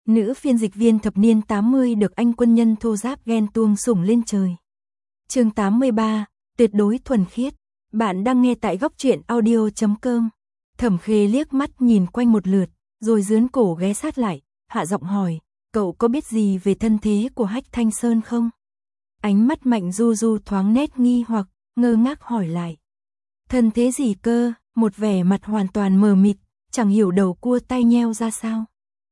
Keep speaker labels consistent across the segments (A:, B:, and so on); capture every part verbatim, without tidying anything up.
A: Nữ phiên dịch viên thập niên tám mươi được anh quân nhân thô giáp ghen tuông sủng lên trời. Chương tám mươi ba, tuyệt đối thuần khiết. Bạn đang nghe tại góc truyện audio chấm com. Thẩm Khê liếc mắt nhìn quanh một lượt, rồi dướn cổ ghé sát lại, hạ giọng hỏi, cậu có biết gì về thân thế của Hách Thanh Sơn không? Ánh mắt Mạnh Du Du thoáng nét nghi hoặc, ngơ ngác hỏi lại. Thân thế gì cơ? Một vẻ mặt hoàn toàn mờ mịt, chẳng hiểu đầu cua tay nheo ra sao.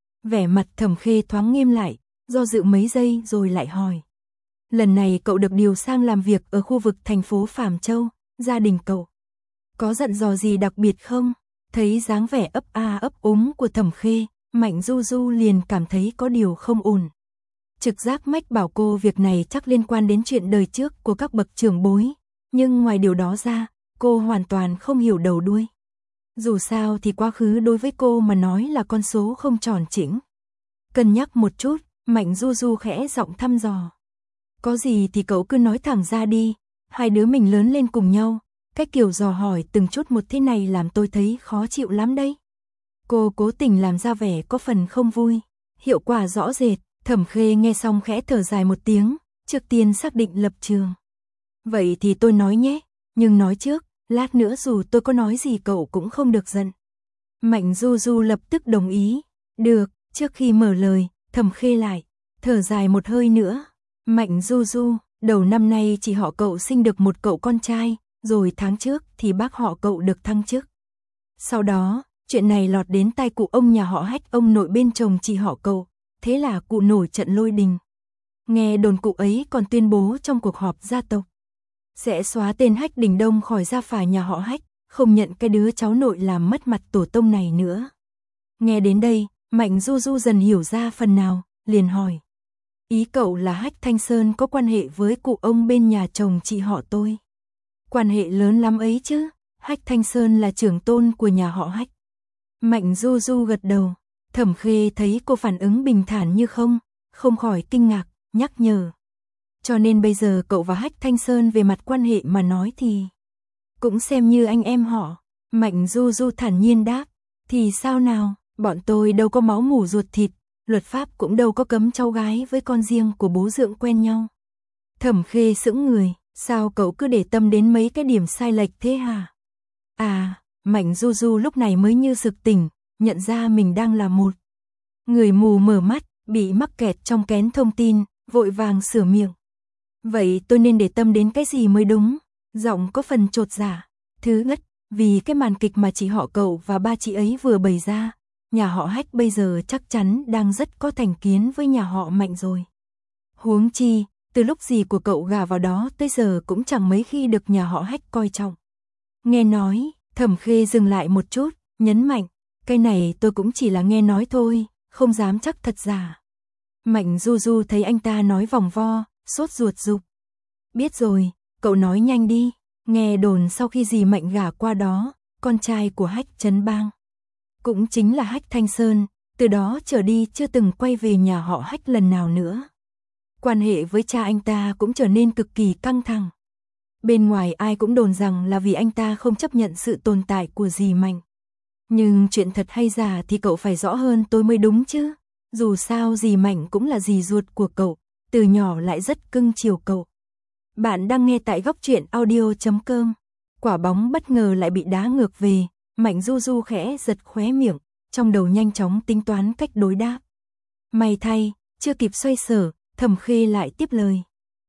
A: Vẻ mặt Thẩm Khê thoáng nghiêm lại, do dự mấy giây rồi lại hỏi. Lần này cậu được điều sang làm việc ở khu vực thành phố Phàm Châu, gia đình cậu có dặn dò gì đặc biệt không? Thấy dáng vẻ ấp a ấp úng của Thẩm Khê, Mạnh Du Du liền cảm thấy có điều không ổn. Trực giác mách bảo cô việc này chắc liên quan đến chuyện đời trước của các bậc trưởng bối, nhưng ngoài điều đó ra, cô hoàn toàn không hiểu đầu đuôi. Dù sao thì quá khứ đối với cô mà nói là con số không tròn chỉnh. Cân nhắc một chút, Mạnh Du Du khẽ giọng thăm dò. Có gì thì cậu cứ nói thẳng ra đi, hai đứa mình lớn lên cùng nhau, cái kiểu dò hỏi từng chút một thế này làm tôi thấy khó chịu lắm đấy. Cô cố tình làm ra vẻ có phần không vui, hiệu quả rõ rệt. Thẩm Khê nghe xong khẽ thở dài một tiếng, trước tiên xác định lập trường. Vậy thì tôi nói nhé, nhưng nói trước, lát nữa dù tôi có nói gì cậu cũng không được giận. Mạnh Du Du lập tức đồng ý. Được, trước khi mở lời, Thẩm Khê lại thở dài một hơi nữa. Mạnh Du Du, đầu năm nay chỉ họ cậu sinh được một cậu con trai, rồi tháng trước thì bác họ cậu được thăng chức. Sau đó, chuyện này lọt đến tai cụ ông nhà họ Hách, ông nội bên chồng chị họ cậu, thế là cụ nổi trận lôi đình. Nghe đồn cụ ấy còn tuyên bố trong cuộc họp gia tộc sẽ xóa tên Hách Đình Đông khỏi gia phả nhà họ Hách, không nhận cái đứa cháu nội làm mất mặt tổ tông này nữa. Nghe đến đây, Mạnh Du Du dần hiểu ra phần nào, liền hỏi. Ý cậu là Hách Thanh Sơn có quan hệ với cụ ông bên nhà chồng chị họ tôi? Quan hệ lớn lắm ấy chứ, Hách Thanh Sơn là trưởng tôn của nhà họ Hách. Mạnh Du Du gật đầu, Thẩm Khê thấy cô phản ứng bình thản như không, không khỏi kinh ngạc, nhắc nhở. Cho nên bây giờ cậu và Hách Thanh Sơn về mặt quan hệ mà nói thì cũng xem như anh em họ. Mạnh Du Du thản nhiên đáp, thì sao nào, bọn tôi đâu có máu mủ ruột thịt, luật pháp cũng đâu có cấm cháu gái với con riêng của bố dượng quen nhau. Thẩm Khê sững người, sao cậu cứ để tâm đến mấy cái điểm sai lệch thế hả? À, Mạnh Du Du lúc này mới như sực tỉnh, nhận ra mình đang là một người mù mở mắt, bị mắc kẹt trong kén thông tin, vội vàng sửa miệng. Vậy tôi nên để tâm đến cái gì mới đúng? Giọng có phần chột dạ. Thứ nhất, vì cái màn kịch mà chị họ cậu và ba chị ấy vừa bày ra, nhà họ Hách bây giờ chắc chắn đang rất có thành kiến với nhà họ Mạnh rồi. Huống chi, từ lúc dì của cậu gả vào đó tới giờ cũng chẳng mấy khi được nhà họ Hách coi trọng. Nghe nói, Thẩm Khê dừng lại một chút, nhấn mạnh, cái này tôi cũng chỉ là nghe nói thôi, không dám chắc thật giả. Mạnh Du Du thấy anh ta nói vòng vo, sốt ruột giục. Biết rồi, cậu nói nhanh đi. Nghe đồn sau khi dì Mạnh gả qua đó, con trai của Hách Trấn Bang, cũng chính là Hách Thanh Sơn, từ đó trở đi chưa từng quay về nhà họ Hách lần nào nữa. Quan hệ với cha anh ta cũng trở nên cực kỳ căng thẳng. Bên ngoài ai cũng đồn rằng là vì anh ta không chấp nhận sự tồn tại của dì Mạnh. Nhưng chuyện thật hay giả thì cậu phải rõ hơn tôi mới đúng chứ. Dù sao dì Mạnh cũng là dì ruột của cậu, từ nhỏ lại rất cưng chiều cậu. Bạn đang nghe tại góc truyện audio chấm com. Quả bóng bất ngờ lại bị đá ngược về, Mạnh Du Du khẽ giật khóe miệng, trong đầu nhanh chóng tính toán cách đối đáp. May thay, chưa kịp xoay sở, Thẩm Khê lại tiếp lời.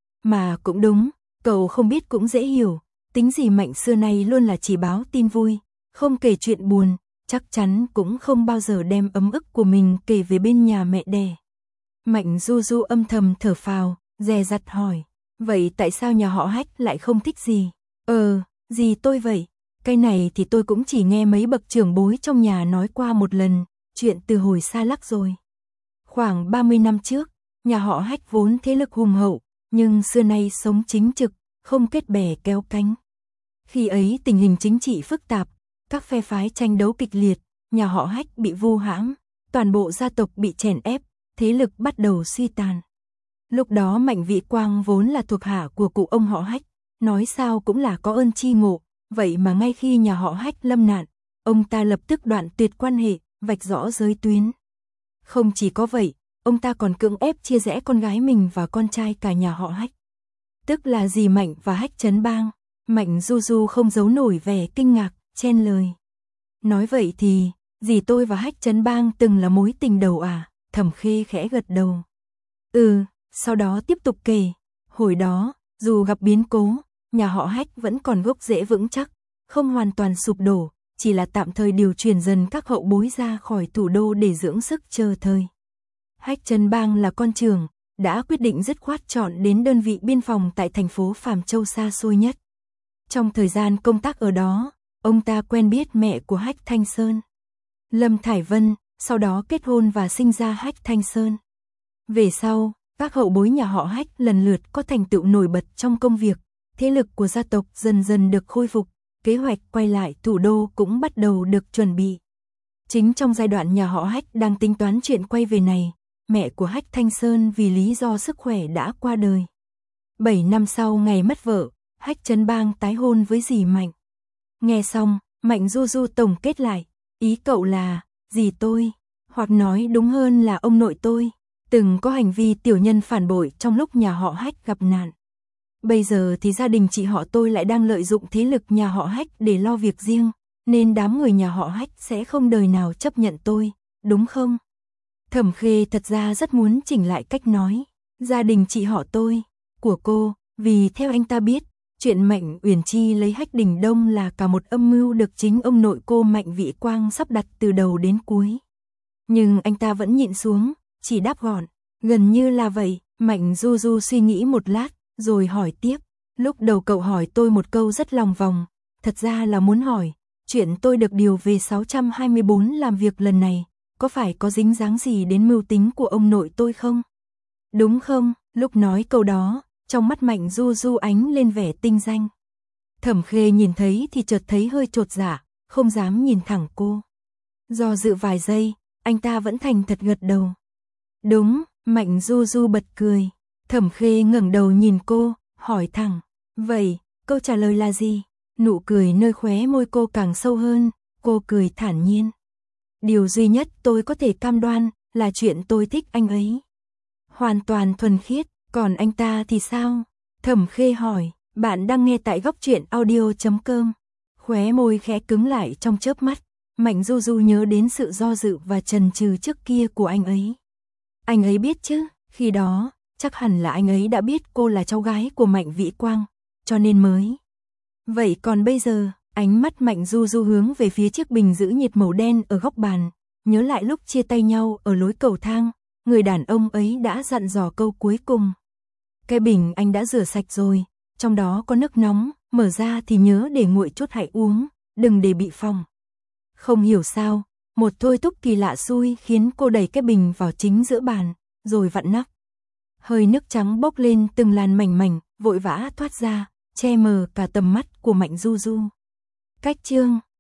A: Mà cũng đúng, cậu không biết cũng dễ hiểu, tính dì Mạnh xưa nay luôn là chỉ báo tin vui, không kể chuyện buồn, chắc chắn cũng không bao giờ đem ấm ức của mình kể về bên nhà mẹ đẻ. Mạnh Du Du âm thầm thở phào, dè dặt hỏi, vậy tại sao nhà họ Hách lại không thích dì? Ờ, dì tôi vậy, cái này thì tôi cũng chỉ nghe mấy bậc trưởng bối trong nhà nói qua một lần, chuyện từ hồi xa lắc rồi. Khoảng ba mươi năm trước, nhà họ Hách vốn thế lực hùng hậu, nhưng xưa nay sống chính trực, không kết bè kéo cánh. Khi ấy tình hình chính trị phức tạp, các phe phái tranh đấu kịch liệt, nhà họ Hách bị vu hãm, toàn bộ gia tộc bị chèn ép, thế lực bắt đầu suy tàn. Lúc đó Mạnh Vĩ Quang vốn là thuộc hạ của cụ ông họ Hách, nói sao cũng là có ơn chi ngộ, vậy mà ngay khi nhà họ Hách lâm nạn, ông ta lập tức đoạn tuyệt quan hệ, vạch rõ giới tuyến. Không chỉ có vậy, ông ta còn cưỡng ép chia rẽ con gái mình và con trai cả nhà họ Hách. Tức là dì Mạnh và Hách Trấn Bang. Mạnh Du Du không giấu nổi vẻ kinh ngạc, chen lời. Nói vậy thì, dì tôi và Hách Trấn Bang từng là mối tình đầu à? Thẩm Khê khẽ gật đầu. Ừ, sau đó tiếp tục kể. Hồi đó, dù gặp biến cố, nhà họ Hách vẫn còn gốc rễ vững chắc, không hoàn toàn sụp đổ, chỉ là tạm thời điều chuyển dần các hậu bối ra khỏi thủ đô để dưỡng sức chờ thời. Hách Trấn Bang là con trưởng, đã quyết định dứt khoát chọn đến đơn vị biên phòng tại thành phố Phàm Châu xa xôi nhất. Trong thời gian công tác ở đó, ông ta quen biết mẹ của Hách Thanh Sơn, Lâm Thải Vân, sau đó kết hôn và sinh ra Hách Thanh Sơn. Về sau, các hậu bối nhà họ Hách lần lượt có thành tựu nổi bật trong công việc, thế lực của gia tộc dần dần được khôi phục, kế hoạch quay lại thủ đô cũng bắt đầu được chuẩn bị. Chính trong giai đoạn nhà họ Hách đang tính toán chuyện quay về này, mẹ của Hách Thanh Sơn vì lý do sức khỏe đã qua đời. Bảy năm sau ngày mất vợ, Hách Trấn Bang tái hôn với dì Mạnh. Nghe xong, Mạnh Du Du tổng kết lại, ý cậu là, dì tôi, hoặc nói đúng hơn là ông nội tôi, từng có hành vi tiểu nhân phản bội trong lúc nhà họ Hách gặp nạn. Bây giờ thì gia đình chị họ tôi lại đang lợi dụng thế lực nhà họ Hách để lo việc riêng, nên đám người nhà họ Hách sẽ không đời nào chấp nhận tôi, đúng không? Thẩm Khê thật ra rất muốn chỉnh lại cách nói, gia đình chị họ tôi, của cô, vì theo anh ta biết, chuyện Mạnh Uyển Chi lấy Hách Đình Đông là cả một âm mưu được chính ông nội cô Mạnh Vĩ Quang sắp đặt từ đầu đến cuối. Nhưng anh ta vẫn nhịn xuống, chỉ đáp gọn, gần như là vậy. Mạnh Du Du suy nghĩ một lát, rồi hỏi tiếp, lúc đầu cậu hỏi tôi một câu rất lòng vòng, thật ra là muốn hỏi, chuyện tôi được điều về sáu trăm hai mươi bốn làm việc lần này, có phải có dính dáng gì đến mưu tính của ông nội tôi không? Đúng không? Lúc nói câu đó, trong mắt Mạnh Du Du ánh lên vẻ tinh danh. Thẩm Khê nhìn thấy thì chợt thấy hơi chột dạ, không dám nhìn thẳng cô. Do dự vài giây, anh ta vẫn thành thật gật đầu. Đúng, Mạnh Du Du bật cười. Thẩm Khê ngẩng đầu nhìn cô, hỏi thẳng, vậy, câu trả lời là gì? Nụ cười nơi khóe môi cô càng sâu hơn, cô cười thản nhiên. Điều duy nhất tôi có thể cam đoan là chuyện tôi thích anh ấy. Hoàn toàn thuần khiết, còn anh ta thì sao? Thẩm Khê hỏi, bạn đang nghe tại góc truyện audio chấm com. Khóe môi khẽ cứng lại trong chớp mắt, Mạnh Du Du nhớ đến sự do dự và chần chừ trước kia của anh ấy. Anh ấy biết chứ, khi đó, chắc hẳn là anh ấy đã biết cô là cháu gái của Mạnh Vĩ Quang, cho nên mới. Vậy còn bây giờ, ánh mắt Mạnh Du Du hướng về phía chiếc bình giữ nhiệt màu đen ở góc bàn, nhớ lại lúc chia tay nhau ở lối cầu thang, người đàn ông ấy đã dặn dò câu cuối cùng. Cái bình anh đã rửa sạch rồi, trong đó có nước nóng, mở ra thì nhớ để nguội chút hãy uống, đừng để bị phồng. Không hiểu sao, một thôi thúc kỳ lạ xui khiến cô đẩy cái bình vào chính giữa bàn, rồi vặn nắp. Hơi nước trắng bốc lên từng làn mảnh mảnh, vội vã thoát ra, che mờ cả tầm mắt của Mạnh Du Du. Cách chương